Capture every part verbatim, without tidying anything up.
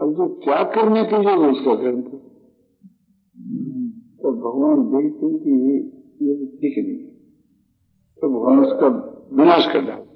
अब जो त्याग करने के लिए वो उसका कर्म था, तो भगवान देखते कि ये ये तो ठीक नहीं, तो भगवान उसका विनाश कर डाला।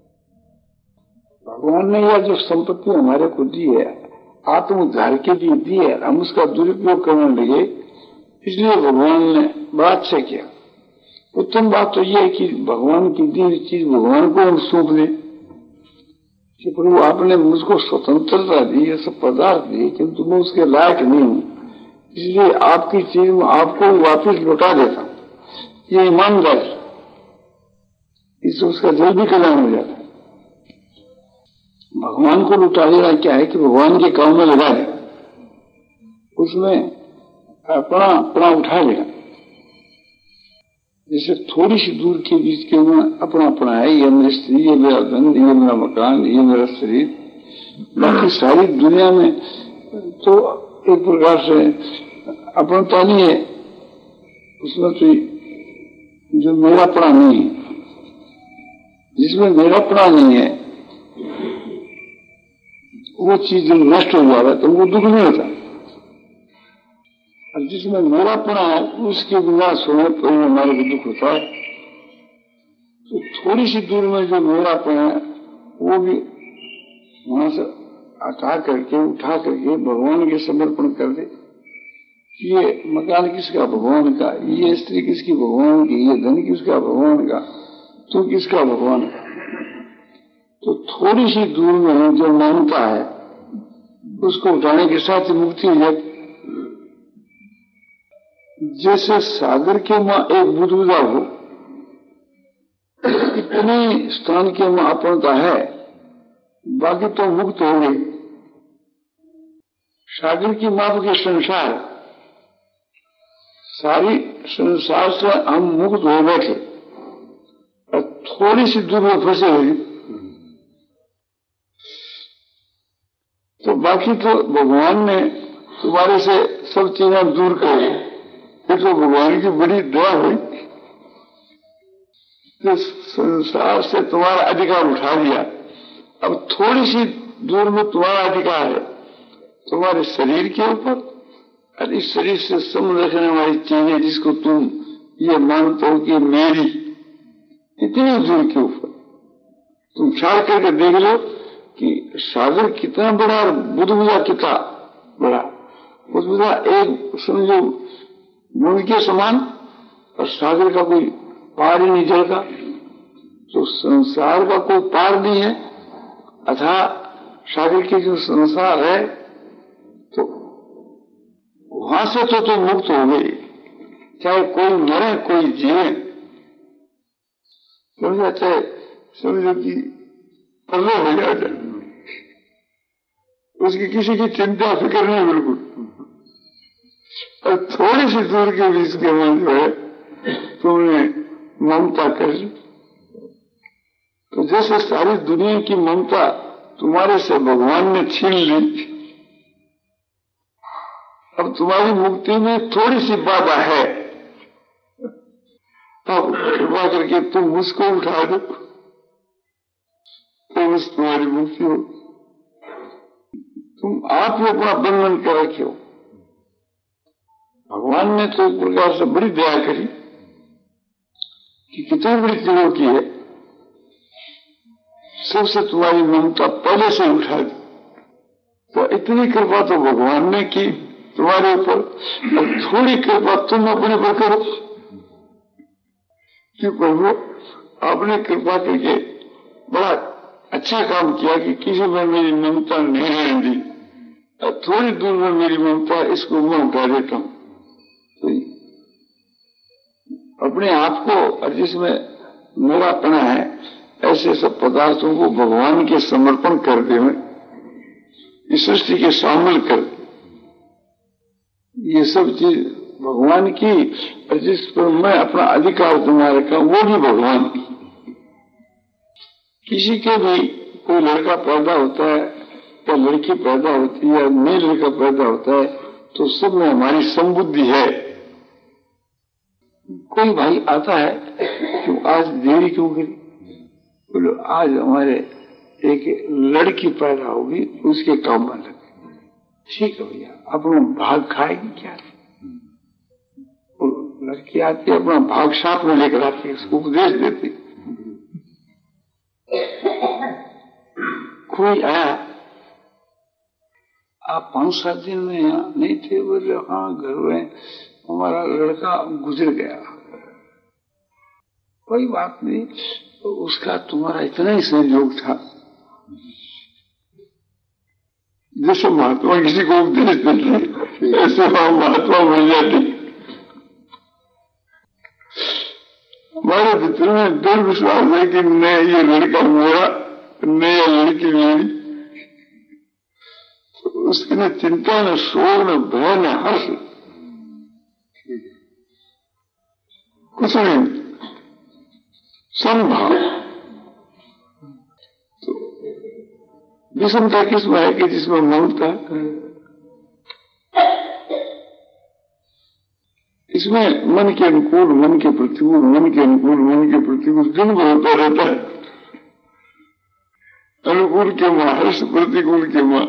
भगवान ने यह जो संपत्ति हमारे को दी है, आत्म उद्धार के लिए दी है, हम उसका दुरुपयोग करने लगे, इसलिए भगवान ने बड़ा अच्छा किया। उत्तम बात तो यह है कि भगवान की दी हुई चीज भगवान को हम सौंप दें कि प्रभु आपने मुझको स्वतंत्रता दी, ये सब पदार्थ दी, किंतु मैं उसके लायक नहीं हूं, इसलिए आपकी चीज में आपको वापस लौटा देता हूं। ये ईमानदारी, इससे उसका जल्दी कल्याण हो जाता है। भगवान को लुटा देना क्या है कि भगवान के काम में लगा दे, उसमें अपना अपना उठा लेगा। जैसे थोड़ी सी दूर के बीच के में अपना अपना है, ये मेरी स्त्री, ये मेरा धन, ये मेरा मकान, ये मेरा शरीर, बाकी सारी दुनिया में तो एक प्रकार से अपनता नहीं है, उसमें तो जो मेरापना नहीं है, जिसमें मेरापना नहीं है वो चीज जब नष्ट हो जा रहा है तो वो दुख नहीं होता, और जिसमें मेरापना है उसके विनाश होने पर हमारे को दुख होता है। तो थोड़ी सी दूर में जो मेरापन है वो भी वहां से हटा करके उठा करके भगवान के समर्पण कर दे। ये मकान किसका? भगवान का। ये स्त्री किसकी? भगवान की। ये धन किसका? भगवान का। तू किसका? भगवान का। तो थोड़ी सी दूर में जो मानता है उसको उठाने के साथ मुक्ति हो जाती। जैसे सागर के मां एक बुदबुदा हो, इतने स्थान के मां अपनता है, बाकी तो मुक्त हो गई। सागर की माप के संसार, सारी संसार से हम मुक्त हो बैठे और थोड़ी सी दूर में फंसे हुए, तो बाकी तो भगवान ने तुम्हारे से सब चीजें दूर कर दी। ये तो भगवान की बड़ी दया हुई, तो संसार से तुम्हारा अधिकार उठा दिया। अब थोड़ी सी दूर में तुम्हारा अधिकार है तुम्हारे शरीर के ऊपर, और इस शरीर से संबंध रखने वाली चीजें जिसको तुम ये मानते हो कि मेरी, इतनी दूर के ऊपर तुम ख्याल करके देख लो कि सागर कितना बड़ा और बुदबुदा कितना बड़ा। बुदबुदा एक समझो मूल के समान, और सागर का कोई पार ही नहीं चलता। तो संसार का कोई पार नहीं है, अथा सागर की जो संसार है, तो वहां से तो तुम मुक्त हो गई। चाहे कोई मरे कोई जिए, समझा, चाहे समझो कि पल्ले हो जाए, उसकी किसी की चिंता फिक्र नहीं बिल्कुल। और थोड़ी सी दूर के बीच के मन जो है तुमने ममता कर ली, तो जैसे सारी दुनिया की ममता तुम्हारे से भगवान ने छीन ली, अब तुम्हारी मुक्ति में थोड़ी सी बाधा है, अब कृपा करके तुम मुझको उठा दो तो बस तुम्हारी मुक्ति हो। तुम आप ही अपना बंधन कर रखे हो। भगवान ने तो एक प्रकार से बड़ी दया करी कि कितनी बड़ी चीजों की है, सबसे तुम्हारी ममता पहले से उठा दी। तो इतनी कृपा तो भगवान ने की तुम्हारे ऊपर, और थोड़ी कृपा तुम अपने पर करो कि प्रभु आपने कृपा करके बड़ा अच्छा काम किया कि किसी में मेरी ममता नहीं रहने दी, और थोड़ी दूर में मेरी ममता, इसको मैं उठा देता हूं। तो अपने आप को, और जिसमें मेरापना है, ऐसे सब पदार्थों को भगवान के समर्पण करते हुए इस सृष्टि के शामिल कर, ये सब चीज भगवान की, और जिस पर मैं अपना अधिकार जमा रखा वो भी भगवान की। किसी के भी कोई लड़का पैदा होता है या लड़की पैदा होती है या नई लड़का पैदा होता है, तो सब में हमारी संबुद्धि है। कोई भाई आता है कि आज देरी क्यों करी, बोलो आज हमारे एक लड़की पैदा होगी, उसके काम में लगे। ठीक है भैया, अपना भाग खाएगी क्या? लड़की आती है, अपना भाग साथ में लेकर आती है, उसको उपदेश देती। कोई आया, आप पांच सात दिन में यहाँ नहीं थे? बोले हाँ, घर में हमारा लड़का गुजर गया। कोई बात नहीं, तो उसका तुम्हारा इतना ही सहयोग था, जैसे महात्मा किसी को उपदेश देते ऐसे महात्मा बन जाते। हमारे भीतर में दृढ़ विश्वास है कि न ये लड़का मेरा, न ये लड़की मेरी। तो उसकी न चिंता, न शोर, न भय, न हर्ष, कुछ नहीं, संभाव। तो विषमता किसमें है कि जिसमें ममता, इसमें मन के अनुकूल, मन के प्रतिकूल, मन के अनुकूल, मन के प्रतिकूल दिन भर होता रहता है। अनुकूल के मां हर्ष, प्रतिकूल के मां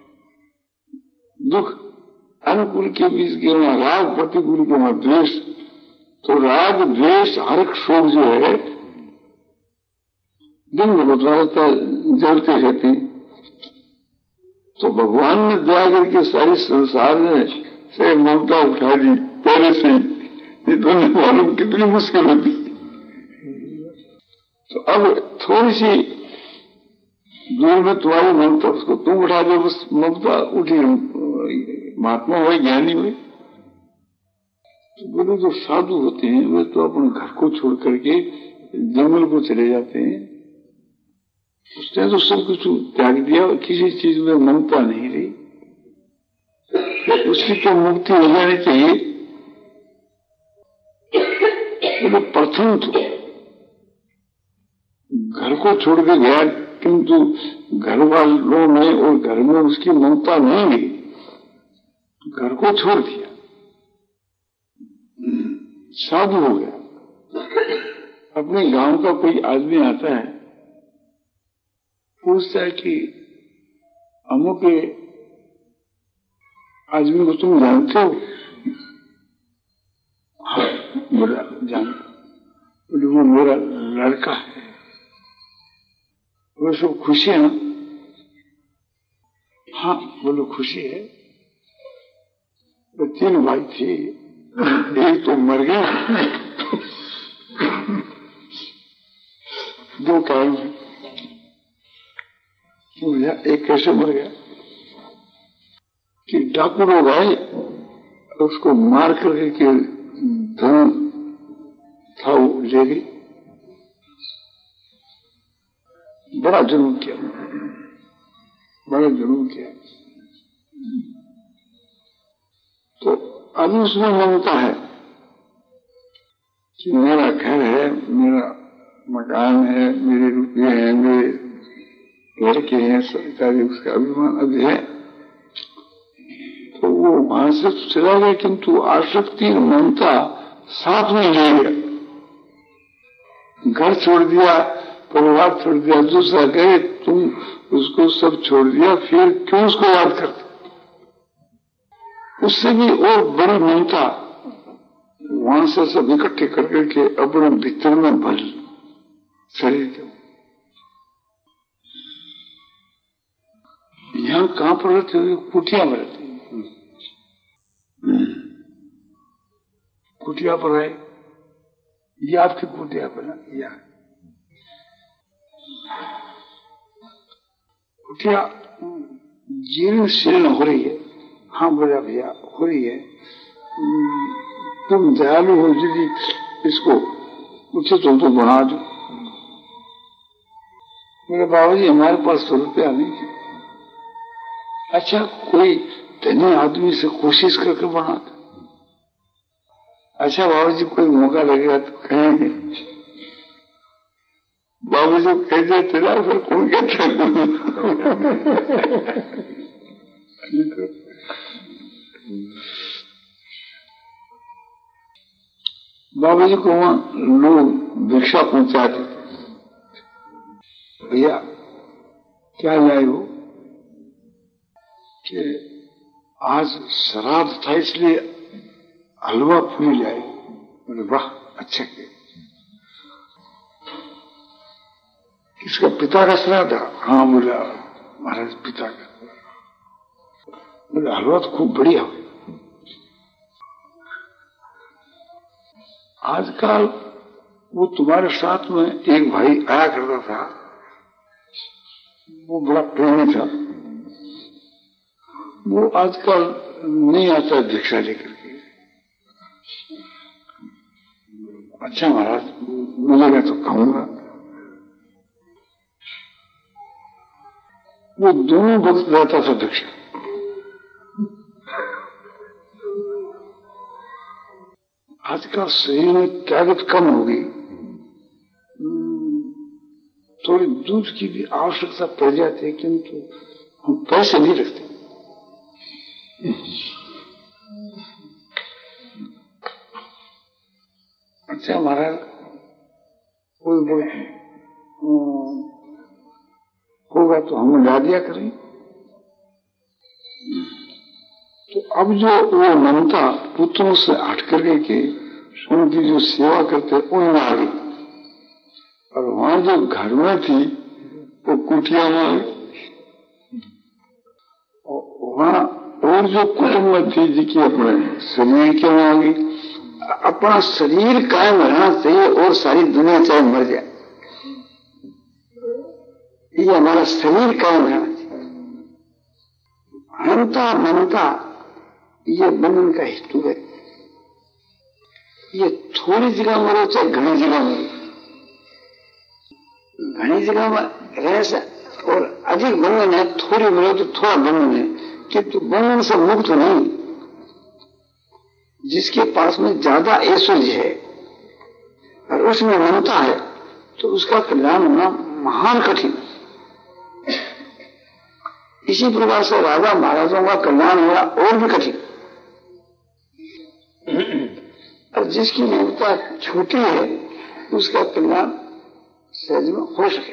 दुख, अनुकूल के बीच के मां राग, प्रतिकूल के मां द्वेष। तो राग, द्वेष, हर्ष, शोक जो है दिन भर होता रहता है, जलते रहती। तो भगवान ने दया करके सारी संसार में से ममता उठा दी पहले से ही, ये तो नहीं मालूम कितनी मुश्किल होती। तो अब थोड़ी सी दूर में तुम्हारी ममता, उसको तुम उठा दो, बस ममता उठी। महात्मा हुए, ज्ञानी हुए। तो बोले जो साधु होते हैं वे तो अपने घर को छोड़ करके जंगल को चले जाते हैं। उसने तो सब कुछ त्याग दिया, किसी चीज में ममता नहीं रही। उसकी तो मुक्ति हो जानी चाहिए। तो प्रथम तो घर को छोड़ के गया, किंतु घर वालों में और घर में उसकी ममता नहीं रही, घर को छोड़ दिया, साधु हो गया। अपने गांव का कोई आदमी आता है, पूछता है कि अमुक आदमी को तुम जानते हो? हाँ, बोला जानता। बोले वो मेरा लड़का है। वो सब खुशी है ना? हाँ, बोलो खुशी है। वो तीन भाई थे, एक तो मर गया, दो कायम है। एक कैसे मर गया कि डाकू लोग आए, उसको मार करके धन था वो ले गई। बड़ा जुल्म किया, बड़ा जुल्म किया। तो आदमी उसमें मानता है कि मेरा घर है, मेरा मकान है, मेरे रुपये हैं, मेरे लड़के हैं, सरकारी उसका अभिमान अभी है। तो वो वहां से चला गया, किंतु आसक्ति ममता साथ में ले गया। घर छोड़ दिया, परिवार छोड़ दिया, दूसरा गए, तुम उसको सब छोड़ दिया, फिर क्यों उसको याद करते? उससे भी और बड़ी ममता वहां से सब इकट्ठे कर करके अपने भीतर में भर शरीर के। यहाँ कहां पर रहते हुए? कुटिया में रहते, कुटिया पर है। ये आपकी कुटिया पर है, या कुटिया जीर्ण शीर्ण हो रही है। हाँ बोला भैया हो रही है, तुम दयालु हो यदि इसको उचित हो तो बना दो। मेरे बाबा जी हमारे पास सौ रुपया नहीं है। अच्छा, कोई धनी आदमी से कोशिश करके बना दो। अच्छा बाबा जी कोई मौका लगेगा तो कहेंगे। बाबा जी कह देते ना, फिर कौन कहता बाबा जी को वहां लोग भिक्षा पहुंचाते, भैया क्या लाए हो? कि आज श्राद्ध था इसलिए हलवा पूरी लाई। बोले वाह अच्छा किया। किसका? पिता का श्राद्ध? हाँ। बोला महाराज पिता का। बोले हलवा तो खूब बढ़िया हो। आजकल वो तुम्हारे साथ में एक भाई आया करता था, वो बड़ा प्रेमी था, वो आजकल नहीं आता भिक्षा लेकर के। अच्छा महाराज मिलेगा तो खाऊंगा। वो दोनों वक्त रहता था भिक्षा। आजकल शरीर में ताकत कम हो गई, थोड़ी दूध की भी आवश्यकता पड़ जाती है, किंतु हम पैसे नहीं रखते। अच्छा महाराज कोई बोल होगा तो हम ला दिया करें। तो अब जो वो ममता पुत्रों से हट करके के उनकी जो सेवा करते उनमें आ गई, और वहां जो घर में थी वो कुटिया में आ गई। वहां और जो कुटुंब में थी जिसकी अपने शरीर के में आ गई। अपना शरीर कायम रहना चाहिए और सारी दुनिया चाहे मर जाए, ये हमारा शरीर कायम रहना चाहिए। हंता ममता ये बंधन का हेतु है। ये थोड़ी जगह मरो चाहे घनी जगह मरो, घनी जगह में रह से और अधिक बंधन है, थोड़ी मरो तो थोड़ा बंधन है, किंतु बंधन से मुक्त नहीं। जिसके पास में ज्यादा ऐश्वर्य है और उसमें ममता है तो उसका कल्याण होना महान कठिन। इसी प्रकार से राजा महाराजों का कल्याण होना और भी कठिन। और जिसकी ममता छोटी है उसका कल्याण सहज में हो सके।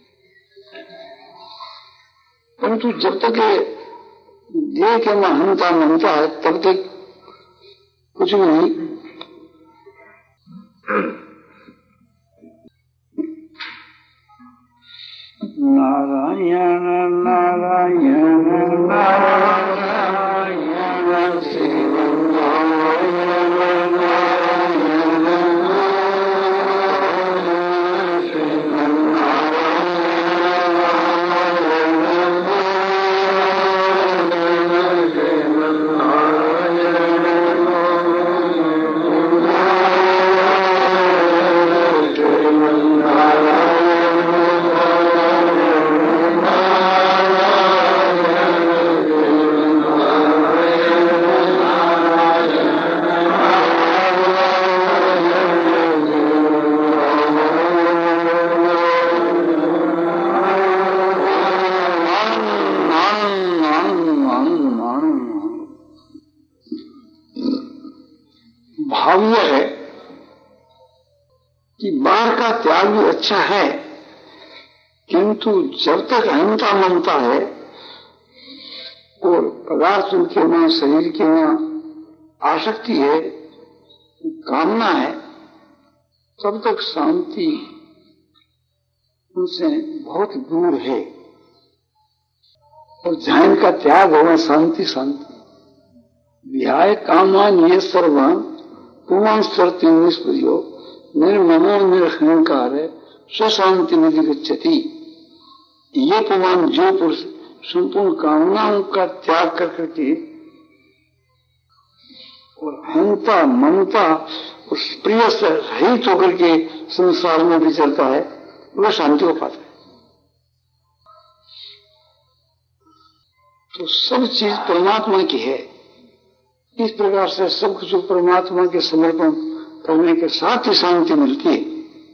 परंतु जब तक देह के महंता ममता है तब तक कुछ भी नहीं। नारायण नारायण नारायण अच्छा है, किंतु जब तक अहंता ममता है और पदार्थों के में शरीर के में आसक्ति है, कामना है, तब तक शांति उनसे बहुत दूर है। और ध्यान का त्याग होगा शांति शांति। विहाय कामान ये सर्वान पुमान स्वर्ति निष्प्रयो निर्ममो निरहंकार है स्वशांति निधि गच्छति। ये पुमान जो पुरुष संपूर्ण कामनाओं का त्याग कर करके और अहंता ममता उस प्रिय से रहित होकर के संसार में विचरता है वह शांति हो पाता है। तो सब चीज परमात्मा की है। इस प्रकार से सब कुछ परमात्मा के समर्पण करने के साथ ही शांति मिलती है।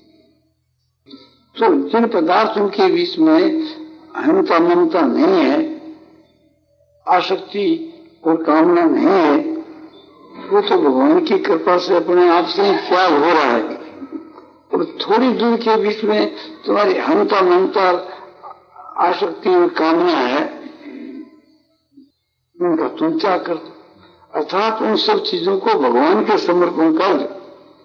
तो जिन पदार्थों के बीच में अहंता ममता नहीं है, आसक्ति और कामना नहीं है, वो तो भगवान की कृपा से अपने आप से ही त्याग हो रहा है। और थोड़ी दूर के बीच में तुम्हारी अहंता ममता आसक्ति और कामना है, उनका तुम त्याग कर दो, अर्थात उन सब चीजों को भगवान के समर्पण कर दो।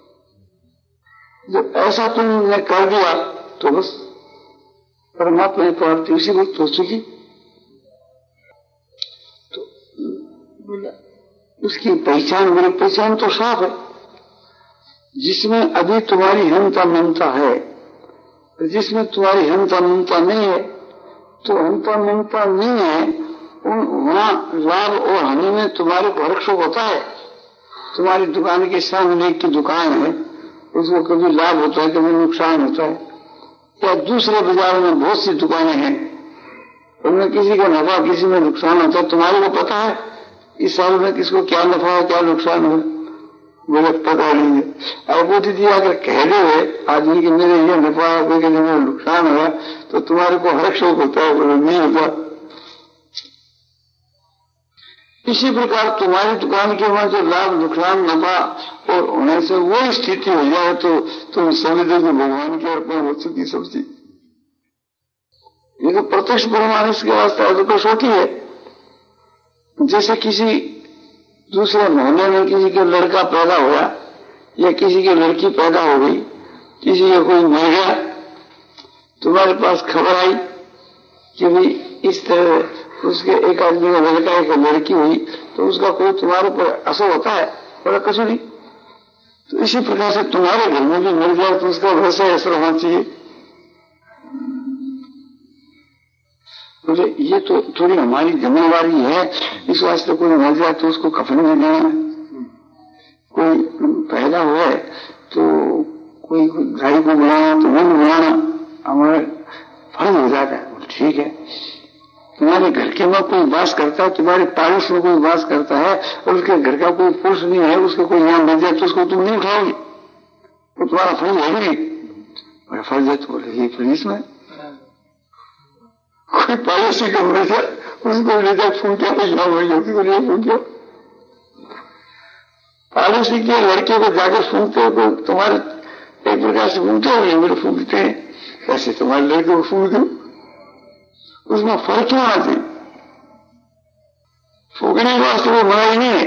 जब ऐसा तुमने कर दिया तो बस परमात्मा की प्राप्ति उसी वक्त हो चुकी। तो बोला उसकी पहचान, मेरी पहचान तो साफ है, जिसमें अभी तुम्हारी हंता ममता है, जिसमें तुम्हारी हंता ममता नहीं है, तो हंता ममता नहीं है, वहां लाभ और हानि में तुम्हारे को हर्ष होता है। तुम्हारी दुकान के सामने की दुकान है, उसको कभी लाभ होता है, कभी नुकसान होता है। या दूसरे बाजार में बहुत सी दुकानें हैं, उनमें किसी का नफा किसी में नुकसान होता है। तुम्हारे को पता है इस साल में किसको क्या नफा है क्या नुकसान है, मुझे पता नहीं है। अब वो दीदी अगर कह दो आदमी की मेरे ये नफा है, कोई मेरा नुकसान हुआ, तो तुम्हारे को हर्ष होता है, बोले नहीं होता। इसी प्रकार तुम्हारी दुकान के वहां जो लाभ नुकसान नफा और होने से वो स्थिति हो जाए तो तुम समझो कि भगवान की अर्पण हो चुकी सब चीज। ये तो प्रत्यक्ष परमानस के वास्ते तो कसौटी है। जैसे किसी दूसरे मोहल्ले में किसी के लड़का पैदा हुआ या किसी की लड़की पैदा हो गई, किसी का कोई मर गया, तुम्हारे पास खबर आई कि भाई इस तरह उसके एक आदमी का लड़का एक लड़की हुई, तो उसका कोई तुम्हारे पर असर होता है? बड़ा कुछ नहीं। तो इसी प्रकार से तुम्हारे घर में भी मर जाए तो उसका वैसा असर होना चाहिए। बोले ये तो थोड़ी हमारी जिम्मेवारी है, इस वास्ते कोई मर जाए तो उसको कफन में देना, कोई पैदा हुआ है तो कोई गाड़ी को बुलाना तो वो बुलाना हमारा फर्ज हो जाता है। ठीक है, तुम्हारे घर के में कोई वास करता है, तुम्हारे पड़ोस में कोई वास करता है और उसके घर का कोई पुरुष नहीं है, उसको कोई यहाँ मिल जाए तो उसको तुम नहीं उठाओगे, तो तुम्हारा फर्ज है नहीं? मेरा फर्ज है। तो बोले ये पुलिस में कोई पड़ोसी को मिल जाए उसको ले जाए फूंकिया तो यहाँ मिल जाती को नहीं फूंकिया, पड़ोसी के लड़के को जाकर फूंकते हो तो तुम्हारे एक प्रकार से फूंकते हो, मेरे फूंकते हैं ऐसे तुम्हारे लड़के को फूंक दो, उसमें फर्क क्यों आती? फूकने के वास्ते वो मनाई नहीं है।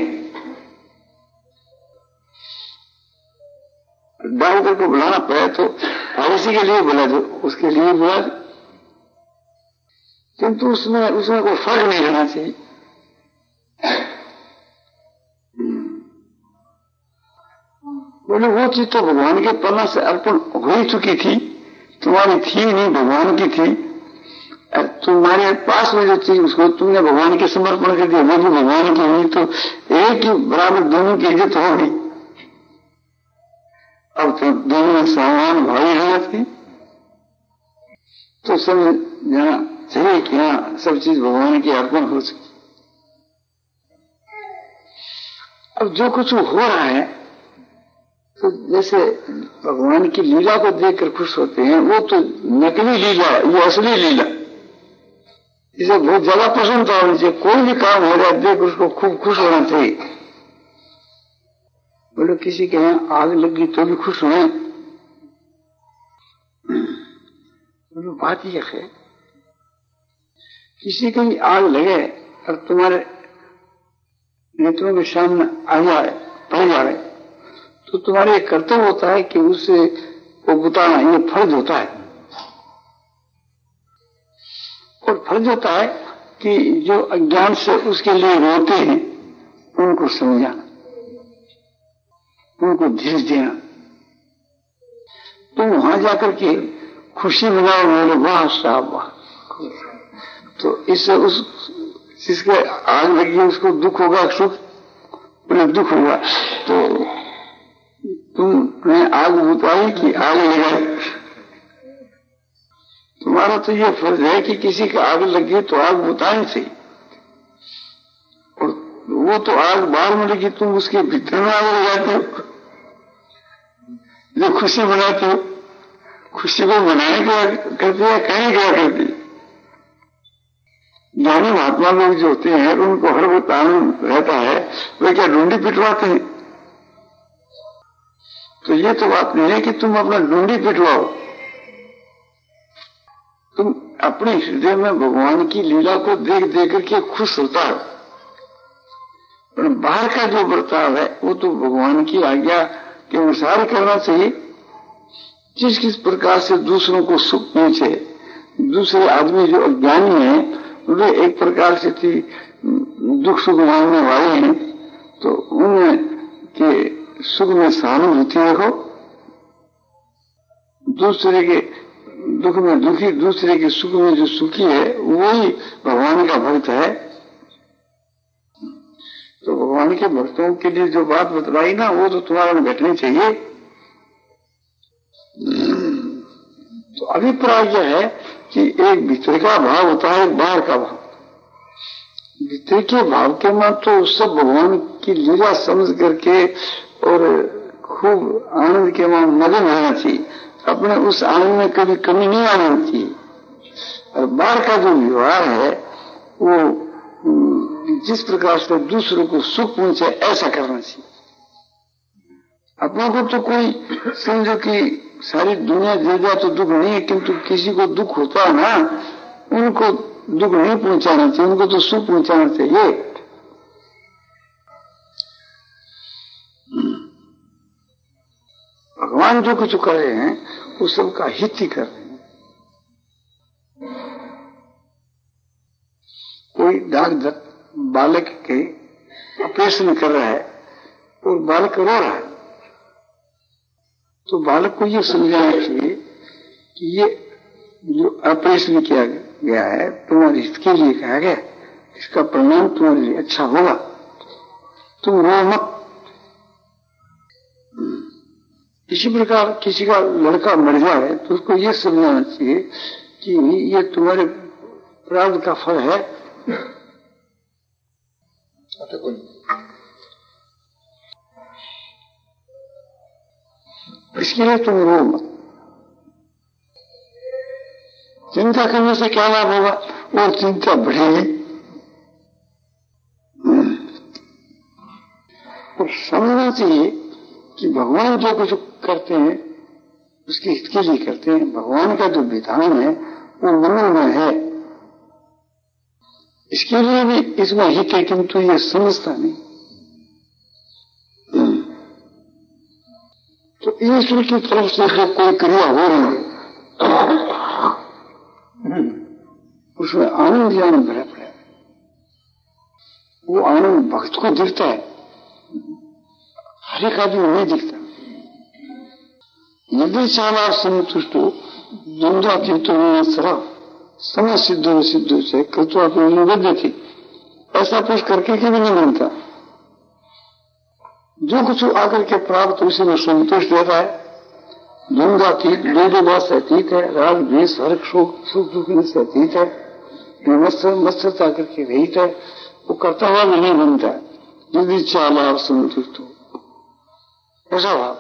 डॉक्टर को बुलाना पड़े तो पड़ोसी के लिए बुला दो, उसके लिए बुला दो, किंतु उसमें उसमें कोई फर्क नहीं रहना चाहिए। बोले वो चीज तो भगवान के पन्ना से अर्पण हो ही चुकी थी, तुम्हारी थी नहीं, भगवान की थी। तुम्हारे पास में जो चीज उसको तुमने भगवान के समर्पण कर दिया, वो भी भगवान की हुई, तो एक ही बराबर दोनों की इज्जत हो गई। अब तो दोनों में समान भाई रहना थी, तो समझ जाना चाहिए कि हाँ सब चीज भगवान की अर्पण हो चुकी। अब जो कुछ हो रहा है तो जैसे भगवान की लीला को देखकर खुश होते हैं, वो तो नकली लीला, ये असली लीला। इसे बहुत ज्यादा पसंद होना चाहिए, कोई भी काम हो रहा है देख उसको खूब खुश होना चाहिए। बोलो किसी के यहाँ आग लगी तो भी खुश होए, बोलो बात यह है किसी की आग लगे और तुम्हारे नेत्रों के सामने आ जाए पड़ जाए तो तुम्हारे कर्तव्य होता है कि उससे वो बताना, ये फर्ज होता है। और फर्ज होता है कि जो अज्ञान से उसके लिए रोते हैं उनको समझाना, उनको धीरज देना। तुम वहां जाकर के खुशी मनाओ, बोले वाह साहब वाह, तो इससे उस जिसके आग लगी उसको दुख होगा, सुख बोले दुख होगा, तो तुमने आग बुताई कि आग लगाई? तुम्हारा तो ये फर्ज है कि किसी का आग लगी तो आग बुतानी चाहिए, और वो तो आग बाहर में लगी, तुम उसके भीतर में आग लगाते हो, जो खुशी मनाते हो। खुशी को मनाने क्या करती है, कहीं क्या करती है? ज्ञानी महात्मा लोग जो होते हैं उनको हर वक्त आनंद रहता है, वे क्या ढूंढी पिटवाते हैं? तो ये तो बात नहीं है कि तुम अपना ढूंढी पिटवाओ, तुम अपने हृदय में भगवान की लीला को देख देख करके खुश होता है। बाहर का जो बर्ताव है वो तो भगवान की आज्ञा के अनुसार करना चाहिए। जिस किस प्रकार से दूसरों को सुख पहुंचे, दूसरे आदमी जो अज्ञानी है वे एक प्रकार से थी दुख सुख मांगने वाले हैं, तो उनके सुख में सहानुभूति रखो, दूसरे के दुख में दुखी, दूसरे के सुख में जो सुखी है वही भगवान का भक्त है। तो भगवान के भक्तों के लिए जो बात बतलाई ना वो तो तुम्हारे में घटनी चाहिए। तो अभिप्राय यह है कि एक भीतर का भाव होता है, एक बाहर का भाव। भीतर के भाव के में तो सब भगवान की लीला समझ करके और खूब आनंद के में मगन रहना चाहिए, अपने उस आनंद में कभी कमी नहीं आना चाहिए। और बाहर का जो व्यवहार है वो जिस प्रकार से दूसरों को सुख पहुंचे ऐसा करना चाहिए। अपनों को तो कोई समझो कि सारी दुनिया दे जाए तो दुख नहीं है, किंतु किसी को दुख होता है ना, उनको दुख नहीं पहुंचाना चाहिए, उनको तो सुख पहुंचाना चाहिए। भगवान जो कुछ कर रहे हैं वो सबका हित ही कर रहे हैं। कोई डॉक्टर बालक के ऑपरेशन कर रहा है और बालक रो रहा है, तो बालक को ये समझाना चाहिए कि ये जो ऑपरेशन किया गया है तुम्हारे हित के लिए कहा गया, इसका परिणाम तुम्हारे लिए अच्छा होगा, तुम रो मत। इसी प्रकार किसी का लड़का मर जाए तो उसको ये समझाना चाहिए कि ये तुम्हारे प्रारब्ध का फल है, इसके लिए तुम रो मत। चिंता करने से क्या लाभ होगा, और चिंता बढ़ेगी। और समझना चाहिए कि भगवान जो कुछ करते हैं उसके हित के लिए करते हैं। भगवान का जो विधान है वो मनोमय है, इसके लिए भी इसमें हित है, किंतु ये समझता नहीं। तो ईश्वर की तरफ से जो कोई क्रिया हो रही है उसमें आनंद ही आनंद भरा पड़ा है। वो आनंद भक्त को दिखता है, हर एक आदमी नहीं दिखता। यदि चाला संतुष्ट द्वंद्वातीतो सरल समय सिद्धो सिद्धो से कृत्वा निबद्ध थी, ऐसा कुछ करके कभी नहीं बनता। जो कुछ आकर के प्राप्त उसी में संतुष्ट रहता है। द्वंद्वातीत, दो दो बात से अतीत है, राग द्वेष हर्ष शोक सुख दुख से अतीत है, मत्सर मत्सरता करके रहित है, वो करता हुआ भी नहीं बनता। यदि चाला संतुष्ट हो ऐसा भाव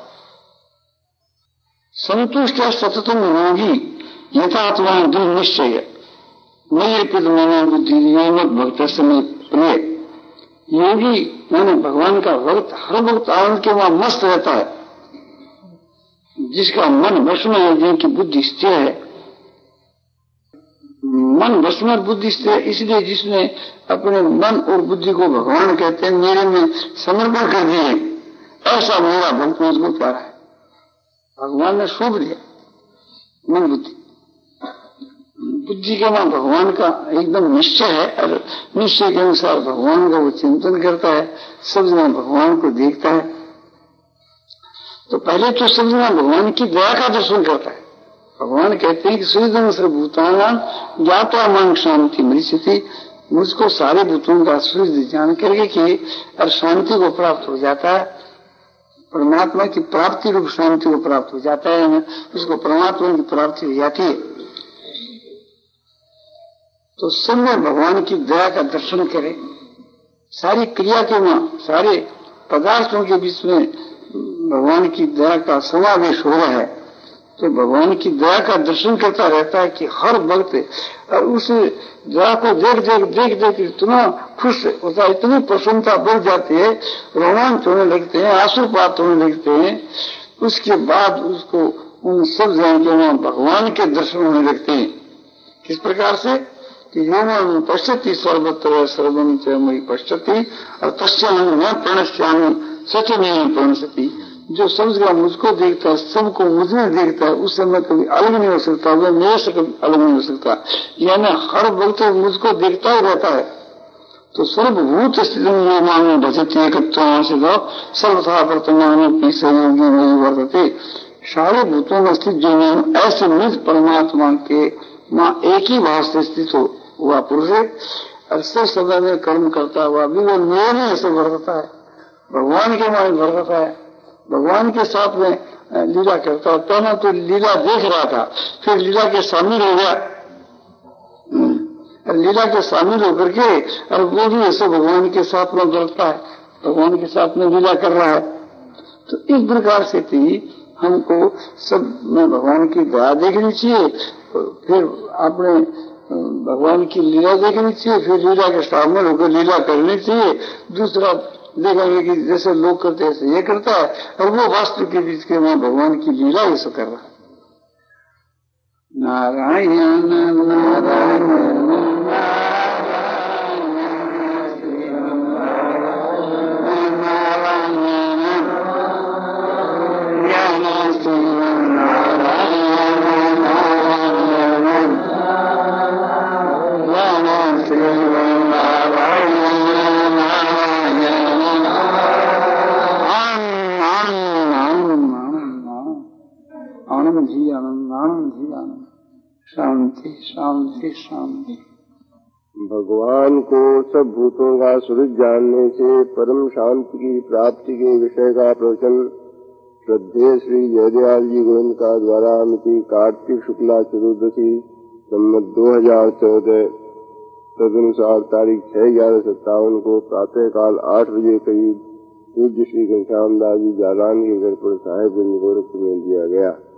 संतुष्ट सततम योगी यथात्मा दृढ़ निश्चय नहीं अर्पित मैंने बुद्धि भक्त समय प्रिय। योगी माने भगवान का भक्त हर वक्त आनंद के वहां मस्त रहता है, जिसका मन वश में है, जिनकी बुद्धि स्थिर है। मन वश में बुद्धि स्थिर है इसलिए जिसने अपने मन और बुद्धि को भगवान कहते हैं मेरे में समर्पण कर दिए, ऐसा मेरा भक्त मुझको प्यारा है। भगवान ने सौंप दिया मन बुद्धि। बुद्धि के नाम भगवान का एकदम निश्चय है और निश्चय के अनुसार भगवान का वो चिंतन करता है, सब जना भगवान को देखता है। तो पहले तो सब जना भगवान की दया का दर्शन करता है। भगवान कहते हैं कि सूर्यधन सर्वभूतानां ज्ञात्वा मां शांति मृच्छति, मुझको सारे भूतों का सूर्य जान करके कि और शांति को प्राप्त हो जाता है, परमात्मा की प्राप्ति रूप शांति को प्राप्त हो जाता है, उसको परमात्मा की प्राप्ति हो जाती है। तो समय भगवान की दया का दर्शन करें। सारी क्रिया के वहां सारे पदार्थों के बीच में भगवान की दया का समावेश हो रहा है, तो भगवान की दया का दर्शन करता रहता है कि हर वक्त और उस दया को देख देख देख देख इतना खुश होता है, इतनी प्रसन्नता बढ़ जाती है, रोमांच होने लगते हैं, आंसुपात होने लगते हैं। उसके बाद उसको उन सब जगह के वहां भगवान के दर्शन होने लगते हैं। किस प्रकार से कि योम पश्यति सर्वत्र सर्वम च मयि पश्यति और तस्यामि न प्रणश्यामि सच में प्रणश्यति। जो सब जगह मुझको देखता है, सबको मुझे देखता है, उससे मैं कभी अलग नहीं हो सकता, वो मेरे से कभी अलग नहीं हो सकता। यानी हर वक्त मुझको देखता ही रहता है। तो सर्वभूत स्थिति में मानो भजती एकत्व से सर्वथा वर्तमान अपनी सहयोगी वही वर्तते। सारे भूतों में स्थित जो है ऐसे निज परमात्मा के माँ एक ही भाव से स्थित हो हुआ पुरुष है, ऐसे समय में कर्म करता हुआ भी वो मेरे में ऐसे वर्तता है, भगवान के माँ वर्तता है, भगवान के साथ में लीला करता है। पहले तो लीला देख रहा था, फिर लीला के शामिल हो गया, लीला के शामिल होकर के और वो भी ऐसे भगवान के साथ में बढ़ता है, भगवान के साथ में लीला कर रहा है। तो इस प्रकार से थी हमको सब में भगवान की दया देखनी चाहिए, फिर आपने भगवान की लीला देखनी चाहिए, फिर लीला के शामिल होकर लीला करनी चाहिए। दूसरा देखेंगे कि जैसे लोग करते हैं ऐसे ये करता है, और वो वास्तव के बीच के में भगवान की लीला ये सब कर रहा है। नारायण नारायण शांति शांति शांति। भगवान को सब भूतों का स्वरूप जानने से परम शांति की प्राप्ति के विषय का प्रवचन श्रद्धेय श्री जयदयाल जी गोविंद का द्वारा मिति कार्तिक शुक्ला चतुर्दशी संवत दो हजार चौदह तदनुसार तारीख छह ग्यारह सत्तावन को प्रातः काल आठ बजे करीब पूज्य श्री घनश्याम दास जी जालान के घर पर साहेब गोरखपुर में दिया गया।